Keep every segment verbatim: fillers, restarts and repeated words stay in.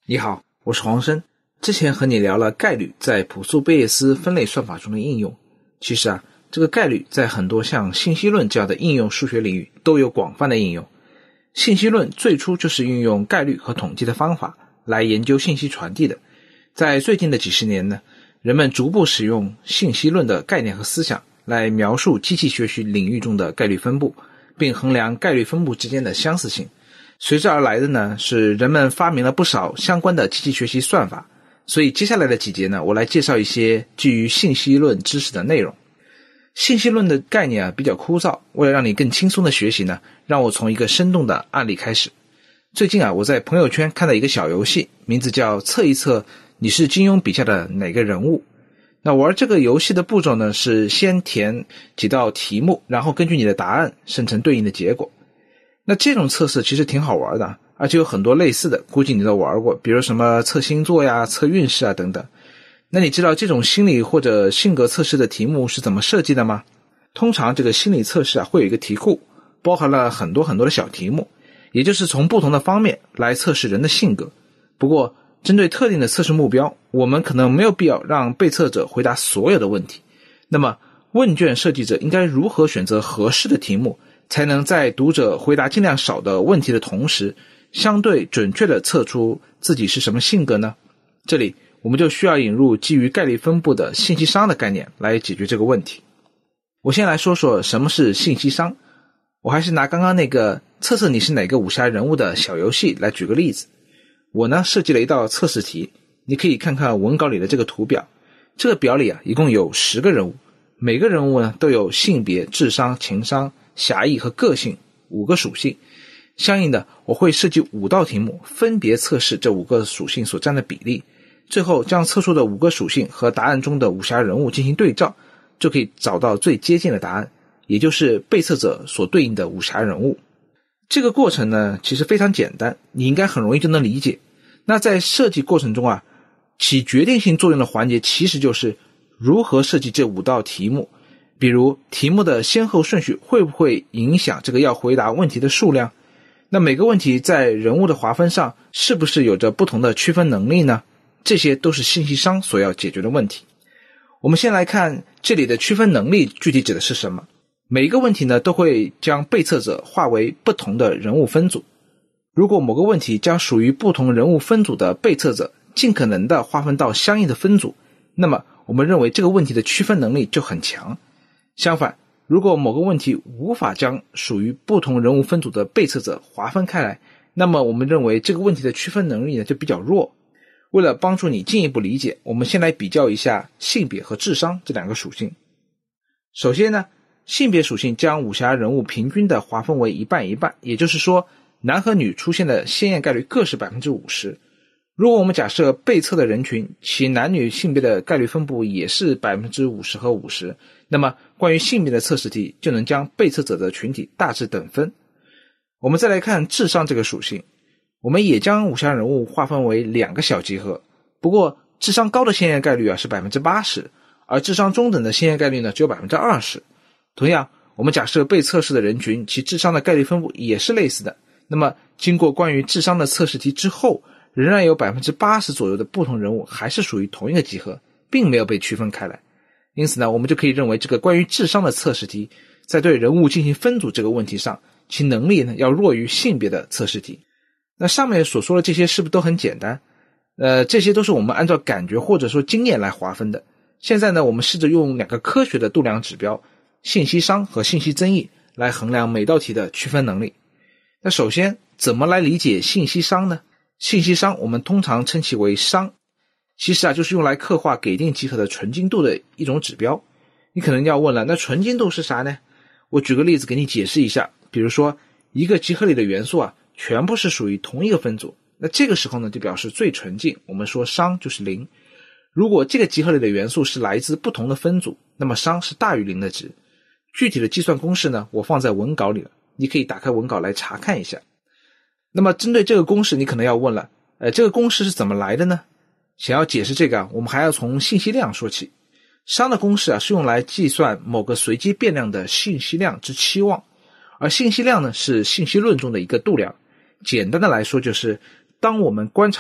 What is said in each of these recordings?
你好，我是黄生。之前和你聊了概率在朴素贝叶斯分类算法中的应用。其实啊，这个概率在很多像信息论这样的应用数学领域都有广泛的应用。信息论最初就是运用概率和统计的方法来研究信息传递的。在最近的几十年呢，人们逐步使用信息论的概念和思想来描述机器学习领域中的概率分布，并衡量概率分布之间的相似性。随之而来的呢，是人们发明了不少相关的机器学习算法。所以接下来的几节呢，我来介绍一些基于信息论知识的内容。信息论的概念啊比较枯燥，为了让你更轻松的学习呢，让我从一个生动的案例开始。最近啊，我在朋友圈看到一个小游戏，名字叫测一测你是金庸笔下的哪个人物。那玩这个游戏的步骤呢，是先填几道题目，然后根据你的答案生成对应的结果。那这种测试其实挺好玩的，而且有很多类似的，估计你都玩过，比如什么测星座呀、测运势啊等等。那你知道这种心理或者性格测试的题目是怎么设计的吗？通常这个心理测试啊会有一个题库，包含了很多很多的小题目，也就是从不同的方面来测试人的性格。不过针对特定的测试目标，我们可能没有必要让被测者回答所有的问题。那么问卷设计者应该如何选择合适的题目，才能在读者回答尽量少的问题的同时，相对准确地测出自己是什么性格呢？这里我们就需要引入基于概率分布的信息商的概念来解决这个问题。我先来说说什么是信息商。我还是拿刚刚那个测测你是哪个武侠人物的小游戏来举个例子。我呢设计了一道测试题，你可以看看文稿里的这个图表。这个表里啊一共有十个人物，每个人物呢都有性别、智商、情商、侠义和个性五个属性。相应的，我会设计五道题目，分别测试这五个属性所占的比例，最后将测出的五个属性和答案中的武侠人物进行对照，就可以找到最接近的答案，也就是被测者所对应的武侠人物。这个过程呢其实非常简单，你应该很容易就能理解。那在设计过程中啊，起决定性作用的环节其实就是如何设计这五道题目，比如题目的先后顺序会不会影响这个要回答问题的数量，那每个问题在人物的划分上是不是有着不同的区分能力呢？这些都是信息商所要解决的问题。我们先来看这里的区分能力具体指的是什么。每一个问题呢都会将被测者划为不同的人物分组。如果某个问题将属于不同人物分组的被测者尽可能的划分到相应的分组，那么我们认为这个问题的区分能力就很强。相反，如果某个问题无法将属于不同人物分组的被测者划分开来，那么我们认为这个问题的区分能力呢就比较弱。为了帮助你进一步理解，我们先来比较一下性别和智商这两个属性。首先呢，性别属性将武侠人物平均的划分为一半一半，也就是说男和女出现的鲜艳概率各是 百分之五十。 如果我们假设被测的人群其男女性别的概率分布也是 百分之五十 和五十，那么关于性别的测试题就能将被测者的群体大致等分。我们再来看智商这个属性，我们也将武侠人物划分为两个小集合，不过智商高的鲜艳概率啊是 百分之八十， 而智商中等的鲜艳概率呢只有 百分之二十。 同样，我们假设被测试的人群其智商的概率分布也是类似的，那么经过关于智商的测试题之后，仍然有 百分之八十 左右的不同人物还是属于同一个集合，并没有被区分开来。因此呢，我们就可以认为这个关于智商的测试题在对人物进行分组这个问题上，其能力呢要弱于性别的测试题。那上面所说的这些是不是都很简单？呃，这些都是我们按照感觉或者说经验来划分的。现在呢，我们试着用两个科学的度量指标，信息商和信息增益，来衡量每道题的区分能力。那首先，怎么来理解信息商呢？信息商我们通常称其为商，其实啊就是用来刻画给定集合的纯精度的一种指标。你可能要问了，那纯精度是啥呢？我举个例子给你解释一下。比如说一个集合里的元素啊全部是属于同一个分组，那这个时候呢就表示最纯净，我们说商就是零。如果这个集合里的元素是来自不同的分组，那么商是大于零的值。具体的计算公式呢我放在文稿里了，你可以打开文稿来查看一下。那么针对这个公式，你可能要问了，呃，这个公式是怎么来的呢？想要解释这个啊，我们还要从信息量说起。商的公式啊是用来计算某个随机变量的信息量之期望，而信息量呢是信息论中的一个度量。简单的来说就是，当我们观察到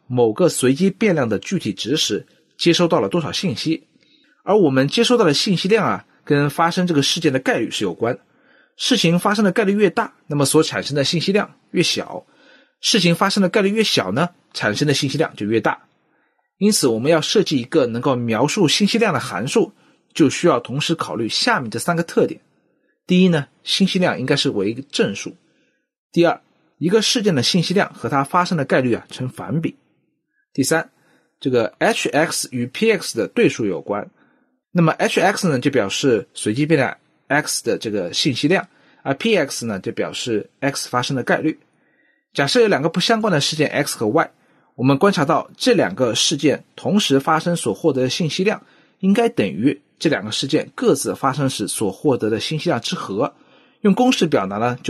某个随机变量的具体值时接收到了多少信息，而我们接收到的信息量啊，跟发生这个事件的概率是有关。事情发生的概率越大，那么所产生的信息量越小，事情发生的概率越小呢，产生的信息量就越大。因此我们要设计一个能够描述信息量的函数，就需要同时考虑下面这三个特点。第一呢，信息量应该是为一个正数。第二，一个事件的信息量和它发生的概率啊成反比。第三，这个 Hx 与 Px 的对数有关。那么 Hx 呢就表示随机变量 x 的这个信息量，而 Px 呢就表示 x 发生的概率。假设有两个不相关的事件 x 和 y， 我们观察到这两个事件同时发生所获得的信息量应该等于这两个事件各自发生时所获得的信息量之和。用公式表达呢，就是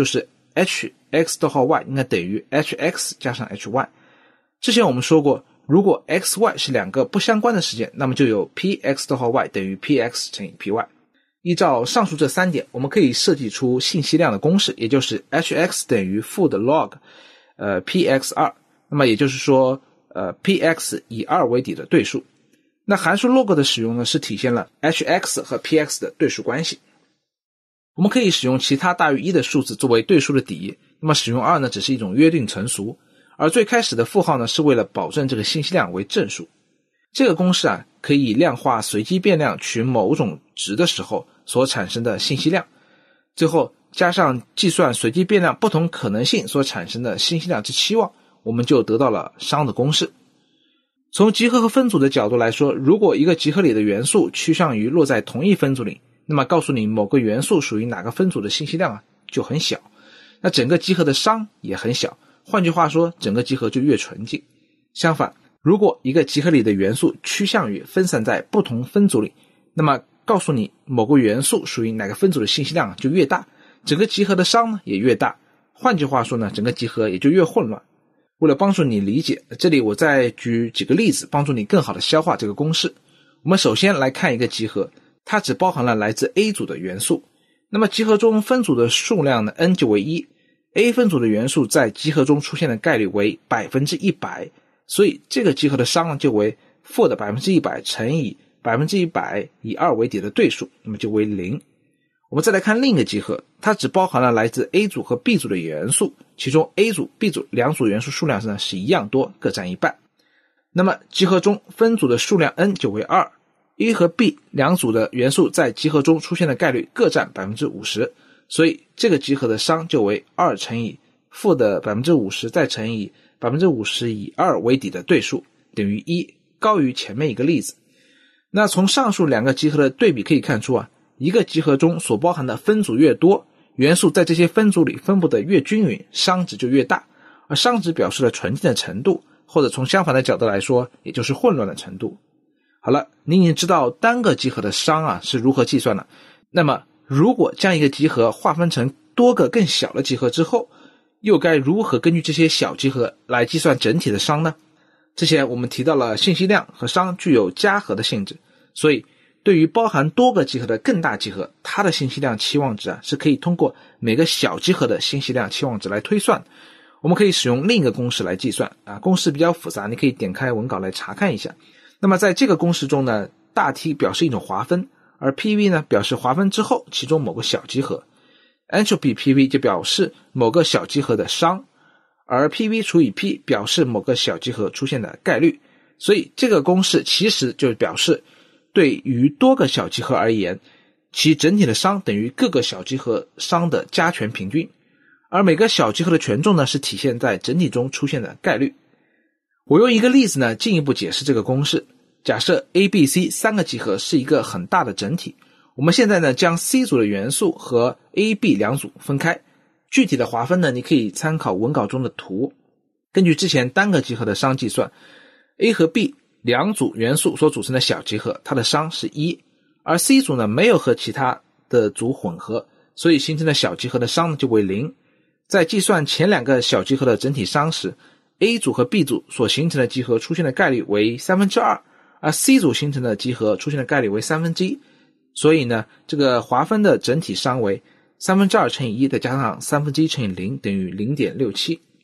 Hx 逗号 y 应该等于 Hx 加上 Hy。之前我们说过，如果 xy 是两个不相关的事件，那么就有 Px 逗号 y 等于 Px 乘以 Py。依照上述这三点，我们可以设计出信息量的公式，也就是 Hx 等于负的 log 呃 P X 二， 那么也就是说呃 Px 以二为底的对数。那函数 log 的使用呢，是体现了 Hx 和 Px 的对数关系。我们可以使用其他大于一的数字作为对数的底，那么使用二呢，只是一种约定成俗，而最开始的负号呢，是为了保证这个信息量为正数。这个公式啊，可以量化随机变量取某种值的时候所产生的信息量，最后加上计算随机变量不同可能性所产生的信息量之期望，我们就得到了熵的公式。从集合和分组的角度来说，如果一个集合里的元素趋向于落在同一分组里，那么告诉你某个元素属于哪个分组的信息量啊就很小，那整个集合的熵也很小，换句话说，整个集合就越纯净。相反，如果一个集合里的元素趋向于分散在不同分组里，那么告诉你某个元素属于哪个分组的信息量就越大，整个集合的熵呢也越大，换句话说呢，整个集合也就越混乱。为了帮助你理解，这里我再举几个例子，帮助你更好的消化这个公式。我们首先来看一个集合，它只包含了来自 A 组的元素，那么集合中分组的数量呢 n 就为一， A 分组的元素在集合中出现的概率为百分之一百，所以这个集合的熵就为负的百分之一百乘以百分之一百以二为底的对数，那么就为零。我们再来看另一个集合，它只包含了来自 A 组和 B 组的元素，其中 A 组 B 组两组元素数量呢是一样多，各占一半。那么集合中分组的数量 n 就为二， A 和 B 两组的元素在集合中出现的概率各占 百分之五十， 所以这个集合的熵就为二乘以负的 百分之五十 再乘以 百分之五十 以二为底的对数等于一，高于前面一个例子。那从上述两个集合的对比可以看出啊，一个集合中所包含的分组越多，元素在这些分组里分布的越均匀，熵值就越大，而熵值表示了纯净的程度，或者从相反的角度来说，也就是混乱的程度。好了，你已经知道单个集合的熵啊是如何计算了。那么如果将一个集合划分成多个更小的集合之后，又该如何根据这些小集合来计算整体的熵呢？之前我们提到了信息量和熵具有加和的性质，所以对于包含多个集合的更大集合，它的信息量期望值啊是可以通过每个小集合的信息量期望值来推算。我们可以使用另一个公式来计算啊，公式比较复杂，你可以点开文稿来查看一下。那么在这个公式中呢，大 T 表示一种划分，而 P V 呢表示划分之后其中某个小集合， Entropy P V 就表示某个小集合的熵，而 P V 除以 P 表示某个小集合出现的概率。所以这个公式其实就表示对于多个小集合而言，其整体的熵等于各个小集合熵的加权平均，而每个小集合的权重呢是体现在整体中出现的概率。我用一个例子呢进一步解释这个公式。假设 A、B、C 三个集合是一个很大的整体，我们现在呢将 C 组的元素和 A、B 两组分开，具体的划分呢你可以参考文稿中的图。根据之前单个集合的熵计算， A 和 B 两组元素所组成的小集合，它的熵是一，而 C 组呢没有和其他的组混合，所以形成的小集合的熵呢就为零。在计算前两个小集合的整体熵时， A 组和 B 组所形成的集合出现的概率为三分之二，而 C 组形成的集合出现的概率为三分之一，所以呢这个划分的整体熵为三分之二乘以一再加上三分之一乘以零等于 零点六七。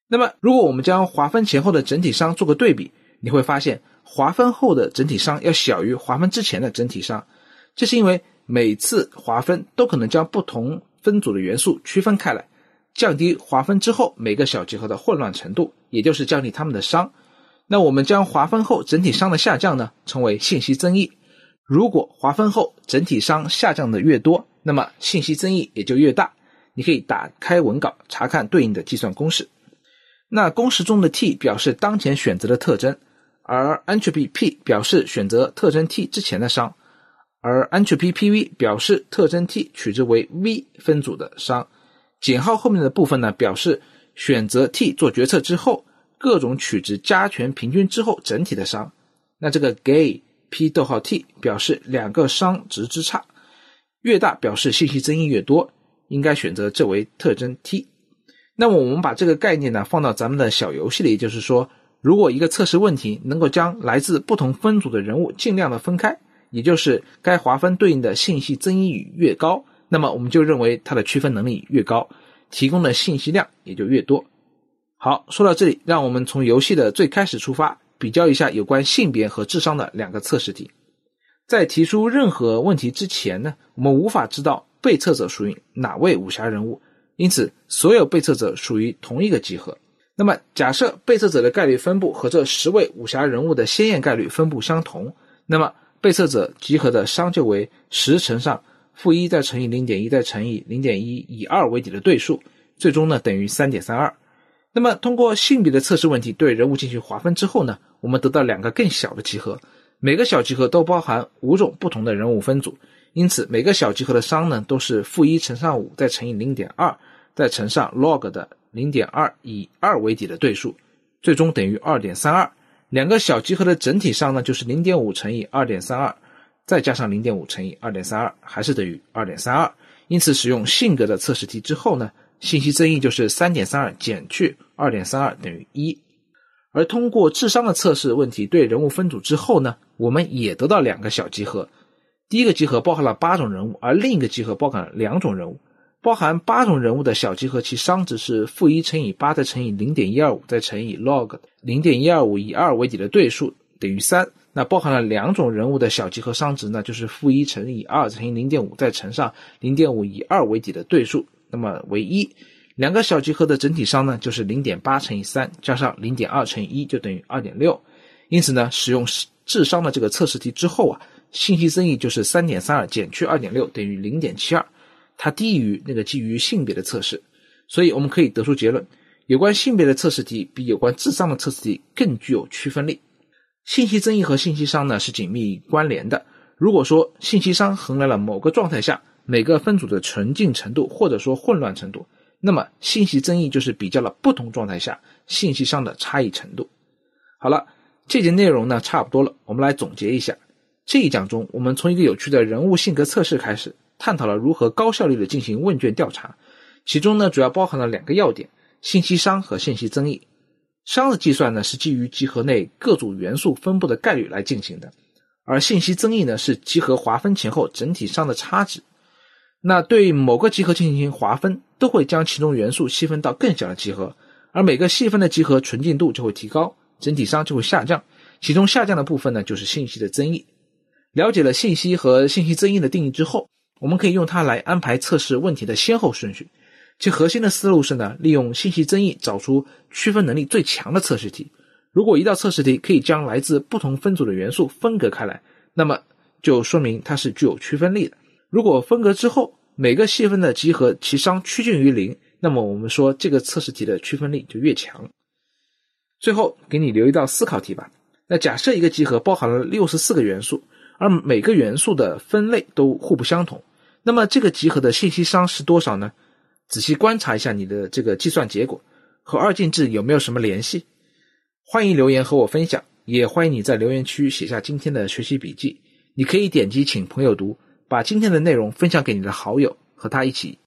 那么如果我们将划分前后的整体熵做个对比，你会发现划分后的整体熵要小于划分之前的整体熵，这是因为每次划分都可能将不同分组的元素区分开来，降低划分之后每个小集合的混乱程度，也就是降低它们的熵。那我们将划分后整体熵的下降呢称为信息增益。如果划分后整体熵下降的越多，那么信息增益也就越大。你可以打开文稿查看对应的计算公式。那公式中的 t 表示当前选择的特征，而 entropy p 表示选择特征 t 之前的熵，而 entropy pv 表示特征 t 取之为 v 分组的熵。减号后面的部分呢，表示选择 t 做决策之后各种取值加权平均之后整体的熵。那这个 gay p 逗号 t 表示两个熵值之差，越大表示信息增益越多，应该选择这为特征 t。 那么我们把这个概念呢放到咱们的小游戏里，也就是说如果一个测试问题能够将来自不同分组的人物尽量的分开，也就是该划分对应的信息增益语越高，那么我们就认为它的区分能力越高，提供的信息量也就越多。好，说到这里，让我们从游戏的最开始出发，比较一下有关性别和智商的两个测试题。在提出任何问题之前呢，我们无法知道被测者属于哪位武侠人物，因此所有被测者属于同一个集合。那么假设被测者的概率分布和这十位武侠人物的鲜艳概率分布相同，那么被测者集合的熵就为十乘上负一再乘以 零点一 再乘以 零点一 以二为底的对数，最终呢等于 三点三二。 那么通过性别的测试问题对人物进行划分之后呢，我们得到两个更小的集合，每个小集合都包含五种不同的人物分组，因此每个小集合的熵呢都是负一乘上五再乘以 零点二 再乘上 log 的 零点二 以二为底的对数，最终等于 二点三二。 两个小集合的整体熵呢就是 零点五乘以 二点三二 再加上 零点五乘以 二点三二 还是等于 二点三二。 因此使用性格的测试题之后呢，信息增益就是 三点三二 减去 二点三二 等于一。而通过智商的测试问题对人物分组之后呢，我们也得到两个小集合。第一个集合包含了八种人物，而另一个集合包含了两种人物。包含八种人物的小集合其熵值是负一乘以八再乘以 零点一二五 再乘以 log 零点一二五 以二为底的对数等于三。那包含了两种人物的小集合熵值呢，就是负一乘以二乘以 零点五 再乘上 零点五 以二为底的对数，那么为一。两个小集合的整体熵呢就是 零点八乘以三加上 零点二乘以一就等于 二点六。 因此呢，使用智商的这个测试题之后啊，信息增益就是 三点三二 减去 二点六 等于 零点七二，它低于那个基于性别的测试。所以我们可以得出结论，有关性别的测试题比有关智商的测试题更具有区分力。信息增益和信息熵呢是紧密关联的。如果说信息熵衡量了某个状态下每个分组的纯净程度或者说混乱程度，那么信息增益就是比较了不同状态下信息熵的差异程度。好了，这节内容呢差不多了，我们来总结一下。这一讲中，我们从一个有趣的人物性格测试开始，探讨了如何高效率的进行问卷调查，其中呢主要包含了两个要点，信息熵和信息增益。熵的计算呢是基于集合内各组元素分布的概率来进行的，而信息增益呢是集合划分前后整体熵的差值。那对某个集合进行划分，都会将其中元素细分到更小的集合，而每个细分的集合纯净度就会提高，整体熵就会下降，其中下降的部分呢就是信息的增益。了解了信息和信息增益的定义之后，我们可以用它来安排测试问题的先后顺序。其核心的思路是呢，利用信息增益找出区分能力最强的测试题。如果一道测试题可以将来自不同分组的元素分隔开来，那么就说明它是具有区分力的。如果分隔之后每个细分的集合其熵趋近于零，那么我们说这个测试题的区分力就越强。最后给你留一道思考题吧。那假设一个集合包含了六十四个元素，而每个元素的分类都互不相同，那么这个集合的信息熵是多少呢？仔细观察一下你的这个计算结果，和二进制有没有什么联系？欢迎留言和我分享，也欢迎你在留言区写下今天的学习笔记。你可以点击请朋友读，把今天的内容分享给你的好友，和他一起